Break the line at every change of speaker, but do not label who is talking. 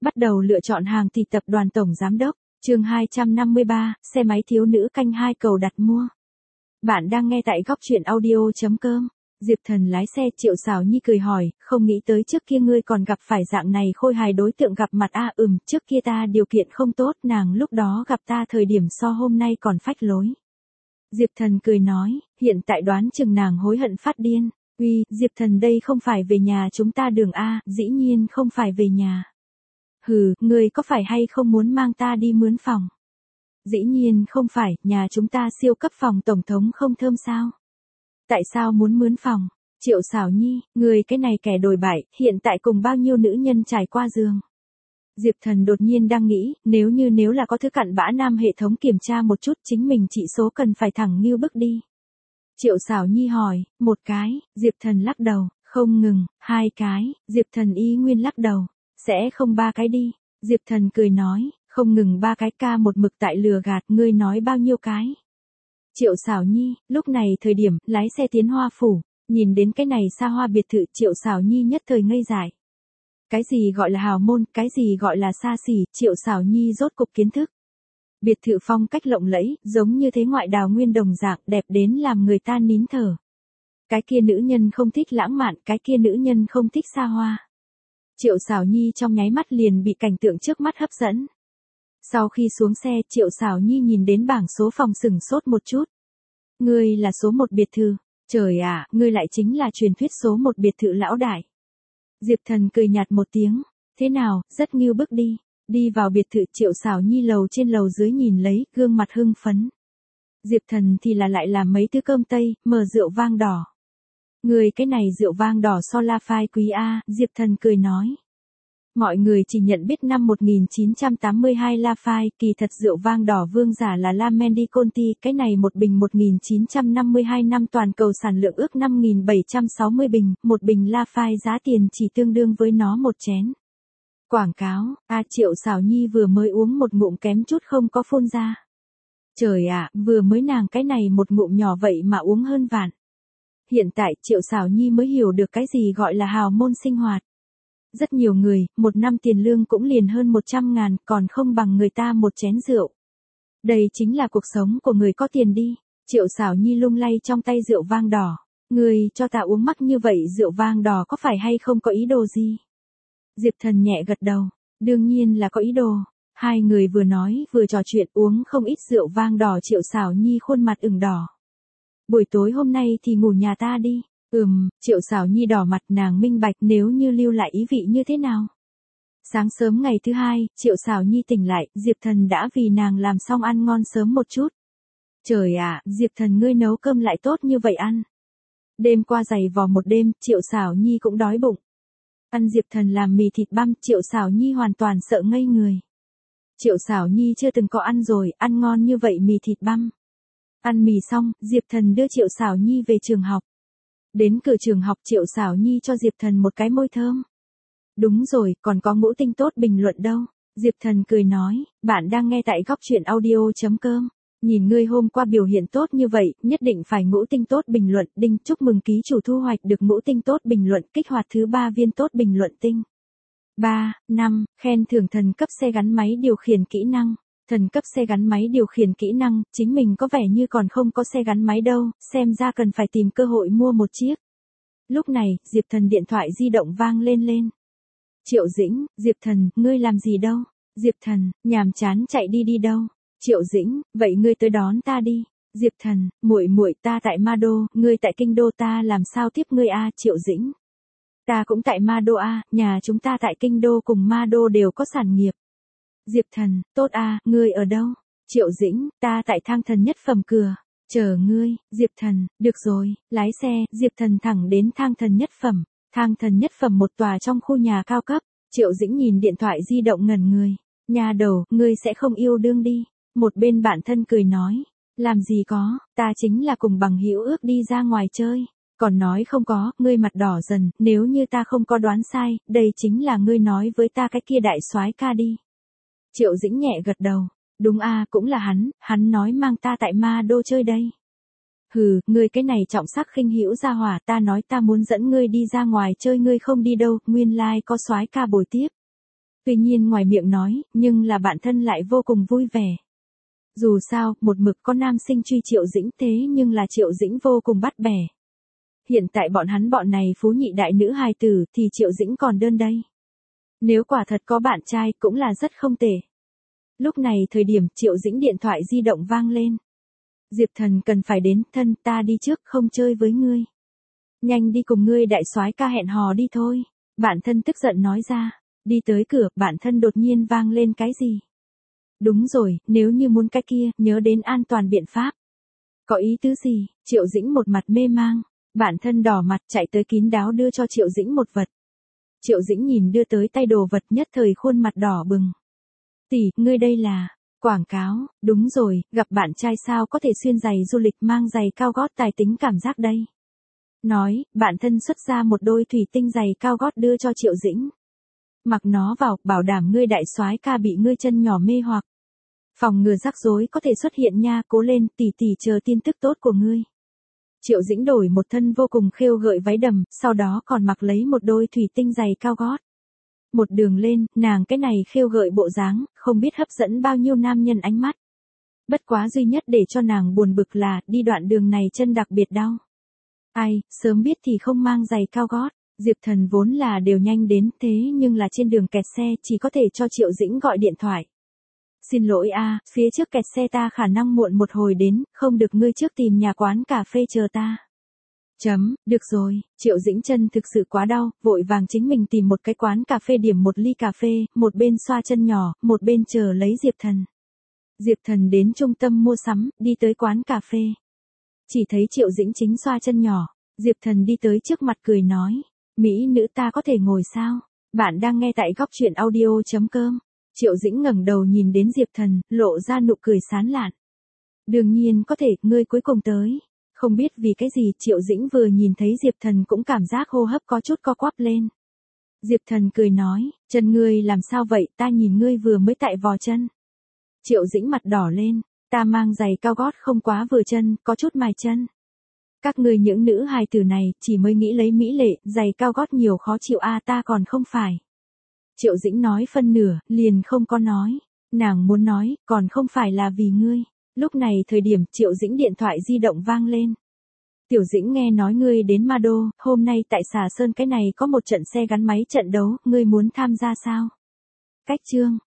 Bắt đầu lựa chọn hàng thì tập đoàn tổng giám đốc, chương 253, xe máy thiếu nữ canh 2 cầu đặt mua. Bạn đang nghe tại góc truyện audio.com. Diệp Thần lái xe, Triệu Sảo Nhi cười hỏi, không nghĩ tới trước kia ngươi còn gặp phải dạng này khôi hài đối tượng gặp mặt a. Trước kia ta điều kiện không tốt, nàng lúc đó gặp ta thời điểm so hôm nay còn phách lối. Diệp Thần cười nói, hiện tại đoán chừng nàng hối hận phát điên. Uy, Diệp Thần đây không phải về nhà chúng ta đường a, dĩ nhiên không phải về nhà. Hừ, ngươi có phải hay không muốn mang ta đi mướn phòng? Dĩ nhiên không phải, nhà chúng ta siêu cấp phòng tổng thống không thơm sao? Tại sao muốn mướn phòng? Triệu Sảo Nhi, ngươi cái này kẻ đồi bại, hiện tại cùng bao nhiêu nữ nhân trải qua giường? Diệp Thần đột nhiên đang nghĩ, nếu là có thứ cặn bã nam hệ thống kiểm tra một chút chính mình trị số cần phải thẳng như bước đi. Triệu Sảo Nhi hỏi, một cái, Diệp Thần lắc đầu, không ngừng, hai cái, Diệp Thần ý nguyên lắc đầu, sẽ không ba cái đi. Diệp Thần cười nói, không ngừng ba cái, ca một mực tại lừa gạt, ngươi nói bao nhiêu cái. Triệu Sảo Nhi, lúc này thời điểm, lái xe tiến Hoa Phủ, nhìn đến cái này xa hoa biệt thự, Triệu Sảo Nhi nhất thời ngây dại. Cái gì gọi là hào môn, cái gì gọi là xa xỉ, Triệu Sảo Nhi rốt cục kiến thức. Biệt thự phong cách lộng lẫy, giống như thế ngoại đào nguyên đồng dạng, đẹp đến làm người ta nín thở. Cái kia nữ nhân không thích lãng mạn, cái kia nữ nhân không thích xa hoa. Triệu Sảo Nhi trong nháy mắt liền bị cảnh tượng trước mắt hấp dẫn. Sau khi xuống xe, Triệu Sảo Nhi nhìn đến bảng số phòng sửng sốt một chút. Ngươi là số 1 biệt thự, trời ạ, ngươi lại chính là truyền thuyết số 1 biệt thự lão đại. Diệp Thần cười nhạt một tiếng, thế nào, rất ngưu bức đi. Đi vào biệt thự, Triệu Sảo Nhi lầu trên lầu dưới nhìn lấy, gương mặt hưng phấn. Diệp Thần thì là lại làm mấy thứ cơm tây, mở rượu vang đỏ. Người cái này rượu vang đỏ so La Phai quý a, Diệp Thần cười nói. Mọi người chỉ nhận biết năm 1982 La Phai, kỳ thật rượu vang đỏ vương giả là La Mendiconti, cái này một bình 1952 năm toàn cầu sản lượng ước 5.760 bình, một bình La Phai giá tiền chỉ tương đương với nó một chén. Quảng cáo, Triệu Sảo Nhi vừa mới uống một ngụm kém chút không có phun ra. Trời ạ, vừa mới nàng cái này một ngụm nhỏ vậy mà uống hơn vạn. Hiện tại Triệu Sảo Nhi mới hiểu được cái gì gọi là hào môn sinh hoạt. Rất nhiều người, một năm tiền lương cũng liền hơn 100.000, còn không bằng người ta một chén rượu. Đây chính là cuộc sống của người có tiền đi. Triệu Sảo Nhi lung lay trong tay rượu vang đỏ. Người cho ta uống mắc như vậy rượu vang đỏ có phải hay không có ý đồ gì? Diệp Thần nhẹ gật đầu, đương nhiên là có ý đồ. Hai người vừa nói vừa trò chuyện uống không ít rượu vang đỏ, Triệu Sảo Nhi khuôn mặt ửng đỏ. Buổi tối hôm nay thì ngủ nhà ta đi. Triệu Sảo Nhi đỏ mặt, nàng minh bạch nếu như lưu lại ý vị như thế nào. Sáng sớm ngày thứ hai, Triệu Sảo Nhi tỉnh lại, Diệp Thần đã vì nàng làm xong ăn ngon sớm một chút. Trời ạ, Diệp Thần ngươi nấu cơm lại tốt như vậy ăn. Đêm qua dày vò một đêm, Triệu Sảo Nhi cũng đói bụng. Ăn Diệp Thần làm mì thịt băm, Triệu Sảo Nhi hoàn toàn sợ ngây người. Triệu Sảo Nhi chưa từng có ăn rồi, ăn ngon như vậy mì thịt băm. Ăn mì xong, Diệp Thần đưa Triệu Sảo Nhi về trường học. Đến cửa trường học, Triệu Sảo Nhi cho Diệp Thần một cái môi thơm. Đúng rồi, còn có ngũ tinh tốt bình luận đâu. Diệp Thần cười nói, bạn đang nghe tại góc truyện audio.com. Nhìn ngươi hôm qua biểu hiện tốt như vậy, nhất định phải ngũ tinh tốt bình luận, đinh, chúc mừng ký chủ thu hoạch được ngũ tinh tốt bình luận, kích hoạt thứ 3 viên tốt bình luận tinh. 3, 5, khen thưởng thần cấp xe gắn máy điều khiển kỹ năng. Thần cấp xe gắn máy điều khiển kỹ năng, chính mình có vẻ như còn không có xe gắn máy đâu, xem ra cần phải tìm cơ hội mua một chiếc. Lúc này, Diệp Thần điện thoại di động vang lên. Triệu Dĩnh, Diệp Thần, ngươi làm gì đâu? Diệp Thần, nhàm chán chạy đi đâu? Triệu Dĩnh, vậy ngươi tới đón ta đi. Diệp Thần, muội ta tại Ma Đô, ngươi tại Kinh Đô, ta làm sao tiếp ngươi a? Triệu Dĩnh, ta cũng tại Ma Đô a, nhà chúng ta tại Kinh Đô cùng Ma Đô đều có sản nghiệp. Diệp Thần, tốt a, ngươi ở đâu? Triệu Dĩnh, ta tại Thang Thần Nhất Phẩm cửa, chờ ngươi. Diệp Thần, được rồi, lái xe. Diệp Thần thẳng đến Thang Thần Nhất Phẩm. Thang Thần Nhất Phẩm một tòa trong khu nhà cao cấp. Triệu Dĩnh nhìn điện thoại di động ngẩn người. Nhà đầu, ngươi sẽ không yêu đương đi. Một bên bạn thân cười nói, làm gì có, ta chính là cùng bằng hữu ước đi ra ngoài chơi. Còn nói không có, ngươi mặt đỏ dần, nếu như ta không có đoán sai, đây chính là ngươi nói với ta cái kia đại soái ca đi. Triệu Dĩnh nhẹ gật đầu, đúng a, cũng là hắn nói mang ta tại Ma Đô chơi đây. Hừ, ngươi cái này trọng sắc khinh hữu gia hỏa, ta nói ta muốn dẫn ngươi đi ra ngoài chơi ngươi không đi đâu, nguyên lai có soái ca bồi tiếp. Tuy nhiên ngoài miệng nói, nhưng là bạn thân lại vô cùng vui vẻ. Dù sao, một mực có nam sinh truy Triệu Dĩnh thế nhưng là Triệu Dĩnh vô cùng bắt bẻ. Hiện tại bọn này phú nhị đại nữ hài tử thì Triệu Dĩnh còn đơn đây. Nếu quả thật có bạn trai cũng là rất không tệ. Lúc này thời điểm Triệu Dĩnh điện thoại di động vang lên. Diệp Thần cần phải đến, thân ta đi trước không chơi với ngươi. Nhanh đi cùng ngươi đại soái ca hẹn hò đi thôi. Bạn thân tức giận nói ra. Đi tới cửa, bạn thân đột nhiên vang lên cái gì? Đúng rồi, nếu như muốn cái kia, nhớ đến an toàn biện pháp. Có ý tứ gì? Triệu Dĩnh một mặt mê mang. Bạn thân đỏ mặt chạy tới kín đáo đưa cho Triệu Dĩnh một vật. Triệu Dĩnh nhìn đưa tới tay đồ vật nhất thời khuôn mặt đỏ bừng. Tỷ, ngươi đây là quảng cáo, đúng rồi, gặp bạn trai sao có thể xuyên giày du lịch mang giày cao gót tài tính cảm giác đây. Nói, bạn thân xuất ra một đôi thủy tinh giày cao gót đưa cho Triệu Dĩnh. Mặc nó vào, bảo đảm ngươi đại soái ca bị ngươi chân nhỏ mê hoặc. Phòng ngừa rắc rối có thể xuất hiện nha, cố lên, tỷ tỷ chờ tin tức tốt của ngươi. Triệu Dĩnh đổi một thân vô cùng khêu gợi váy đầm, sau đó còn mặc lấy một đôi thủy tinh giày cao gót. Một đường lên, nàng cái này khêu gợi bộ dáng, không biết hấp dẫn bao nhiêu nam nhân ánh mắt. Bất quá duy nhất để cho nàng buồn bực là, đi đoạn đường này chân đặc biệt đau. Ai, sớm biết thì không mang giày cao gót. Diệp Thần vốn là đều nhanh đến, thế nhưng là trên đường kẹt xe chỉ có thể cho Triệu Dĩnh gọi điện thoại. Xin lỗi a, phía trước kẹt xe ta khả năng muộn một hồi đến, không được ngươi trước tìm nhà quán cà phê chờ ta. Được rồi, Triệu Dĩnh chân thực sự quá đau, vội vàng chính mình tìm một cái quán cà phê điểm một ly cà phê, một bên xoa chân nhỏ, một bên chờ lấy Diệp Thần. Diệp Thần đến trung tâm mua sắm, đi tới quán cà phê. Chỉ thấy Triệu Dĩnh chính xoa chân nhỏ, Diệp Thần đi tới trước mặt cười nói, mỹ nữ ta có thể ngồi sao? Bạn đang nghe tại góc truyện audio.com. Triệu Dĩnh ngẩng đầu nhìn đến Diệp Thần, lộ ra nụ cười sán lạn. Đương nhiên có thể, ngươi cuối cùng tới. Không biết vì cái gì Triệu Dĩnh vừa nhìn thấy Diệp Thần cũng cảm giác hô hấp có chút co quắp lên. Diệp Thần cười nói, chân ngươi làm sao vậy, ta nhìn ngươi vừa mới tại vò chân. Triệu Dĩnh mặt đỏ lên, ta mang giày cao gót không quá vừa chân, có chút mài chân. Các ngươi những nữ hài tử này chỉ mới nghĩ lấy mỹ lệ, giày cao gót nhiều khó chịu a, ta còn không phải. Triệu Dĩnh nói phân nửa, liền không có nói. Nàng muốn nói, còn không phải là vì ngươi. Lúc này thời điểm Triệu Dĩnh điện thoại di động vang lên. Tiểu Dĩnh nghe nói ngươi đến Ma Đô, hôm nay tại Xà Sơn cái này có một trận xe gắn máy trận đấu, ngươi muốn tham gia sao? Cách chương.